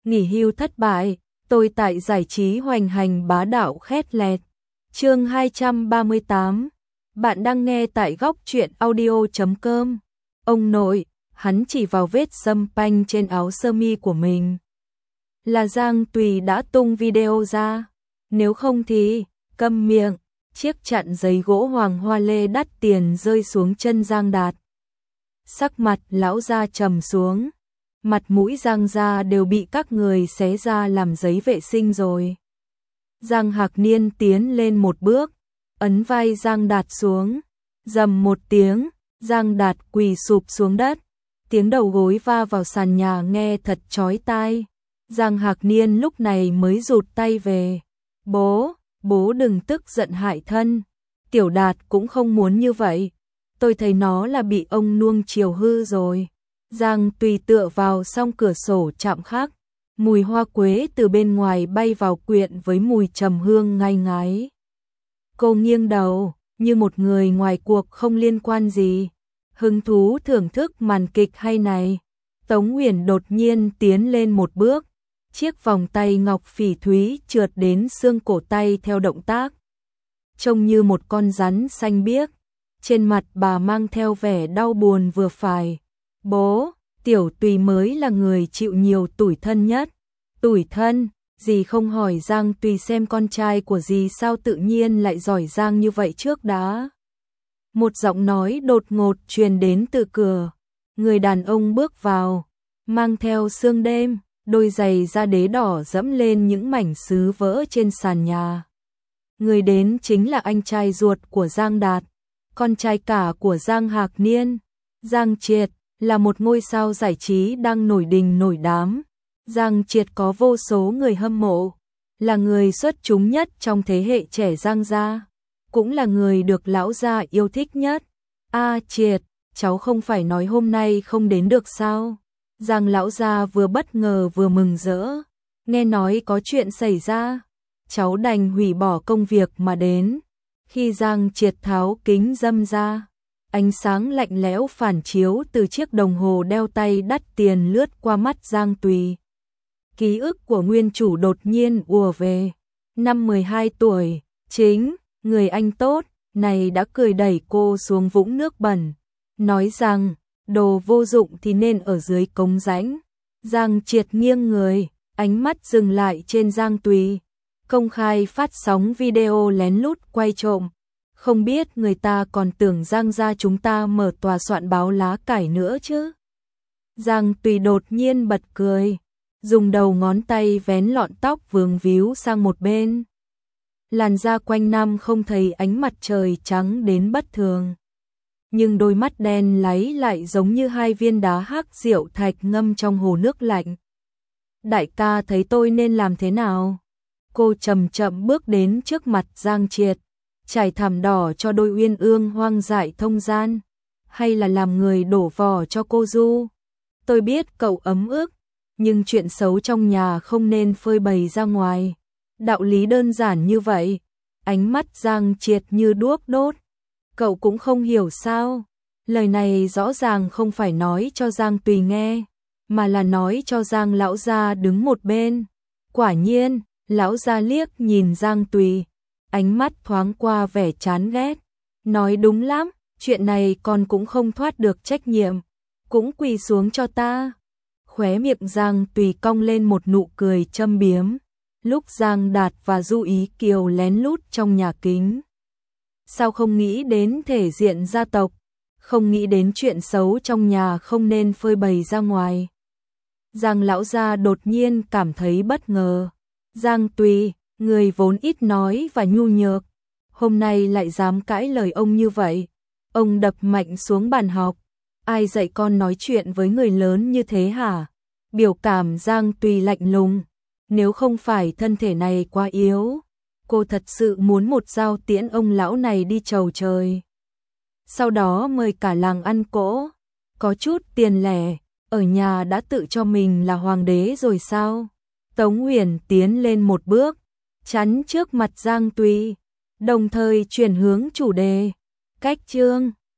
nghỉ hưu thất bại, tôi tại giải trí hoành hành bá đạo khét lẹt. Chương 238. Bạn đang nghe tại góc truyện audio.com. Ông nội, hắn chỉ vào vết xâm panh trên áo sơ mi của mình. Là Giang Tùy đã tung video ra, nếu không thì câm miệng. Chiếc chặn giấy gỗ hoàng hoa lê đắt tiền rơi xuống chân Giang Đạt. Sắc mặt lão gia trầm xuống, mặt mũi Giang gia đều bị các người xé ra làm giấy vệ sinh rồi. Giang Hạc Niên tiến lên một bước, ấn vai Giang Đạt xuống, rầm một tiếng, Giang Đạt quỳ sụp xuống đất, tiếng đầu gối va vào sàn nhà nghe thật chói tai. Giang Hạc Niên lúc này mới rụt tay về. Bố đừng tức giận hại thân, Tiểu Đạt cũng không muốn như vậy, tôi thấy nó là bị ông nuông chiều hư rồi. Giang Tùy tựa vào song cửa sổ chạm khắc, mùi hoa quế từ bên ngoài bay vào quyện với mùi trầm hương ngai ngái. Cô nghiêng đầu, như một người ngoài cuộc không liên quan gì, hứng thú thưởng thức màn kịch hay này. Tống Uyển đột nhiên tiến lên một bước, chiếc vòng tay ngọc phỉ thúy trượt đến xương cổ tay theo động tác. Trông như một con rắn xanh biếc, trên mặt bà mang theo vẻ đau buồn vừa phải. Bố, Tiểu Tùy mới là người chịu nhiều tủi thân nhất. Tủi thân, dì không hỏi Giang Tùy xem con trai của dì sao tự nhiên lại giỏi giang như vậy trước đã. Một giọng nói đột ngột truyền đến từ cửa. Người đàn ông bước vào, mang theo sương đêm, đôi giày da đế đỏ dẫm lên những mảnh sứ vỡ trên sàn nhà. Người đến chính là anh trai ruột của Giang Đạt, con trai cả của Giang Hạc Niên. Giang Triệt là một ngôi sao giải trí đang nổi đình nổi đám. Giang Triệt có vô số người hâm mộ, là người xuất chúng nhất trong thế hệ trẻ Giang gia, cũng là người được lão gia yêu thích nhất. Triệt, cháu không phải nói hôm nay không đến được sao? Giang lão gia vừa bất ngờ vừa mừng rỡ, nghe nói có chuyện xảy ra, cháu đành hủy bỏ công việc mà đến. Khi Giang Triệt tháo kính râm ra, ánh sáng lạnh lẽo phản chiếu từ chiếc đồng hồ đeo tay đắt tiền lướt qua mắt Giang Tùy. Ký ức của nguyên chủ đột nhiên ùa về. Năm 12 tuổi, chính, người anh tốt này đã cười đẩy cô xuống vũng nước bẩn, nói rằng, đồ vô dụng thì nên ở dưới cống rãnh. Giang Triệt nghiêng người, ánh mắt dừng lại trên Giang Tùy, công khai phát sóng video lén lút quay trộm. Không biết người ta còn tưởng Giang gia chúng ta mở tòa soạn báo lá cải nữa chứ. Giang Tùy đột nhiên bật cười, dùng đầu ngón tay vén lọn tóc vướng víu sang một bên. Làn da quanh năm không thấy ánh mặt trời trắng đến bất thường, nhưng đôi mắt đen láy lại giống như hai viên đá hắc rượu thạch ngâm trong hồ nước lạnh. Đại ca thấy tôi nên làm thế nào? Cô chậm chậm bước đến trước mặt Giang Triệt, trải thảm đỏ cho đôi uyên ương hoang dại thông gian, hay là làm người đổ vỏ cho cô Du? Tôi biết cậu ấm ức, nhưng chuyện xấu trong nhà không nên phơi bày ra ngoài. Đạo lý đơn giản như vậy. Ánh mắt Giang Triệt như đuốc đốt. Cậu cũng không hiểu sao? Lời này rõ ràng không phải nói cho Giang Tùy nghe, mà là nói cho Giang lão gia đứng một bên. Quả nhiên, lão gia liếc nhìn Giang Tùy, ánh mắt thoáng qua vẻ chán ghét. Nói đúng lắm, chuyện này con cũng không thoát được trách nhiệm, cũng quỳ xuống cho ta. Khóe miệng Giang Tùy cong lên một nụ cười châm biếm. Lúc Giang Đạt và Du Ý Kiều lén lút trong nhà kính, sao không nghĩ đến thể diện gia tộc, không nghĩ đến chuyện xấu trong nhà không nên phơi bày ra ngoài. Giang lão gia đột nhiên cảm thấy bất ngờ. Giang Tùy, người vốn ít nói và nhu nhược, hôm nay lại dám cãi lời ông như vậy. Ông đập mạnh xuống bàn học. Ai dạy con nói chuyện với người lớn như thế hả? Biểu cảm Giang Tùy lạnh lùng. Nếu không phải thân thể này quá yếu, cô thật sự muốn một dao tiễn ông lão này đi chầu trời. Sau đó mời cả làng ăn cỗ, có chút tiền lẻ, ở nhà đã tự cho mình là hoàng đế rồi sao? Tống Uyển tiến lên một bước, chắn trước mặt Giang Tùy, đồng thời chuyển hướng chủ đề. Cách chương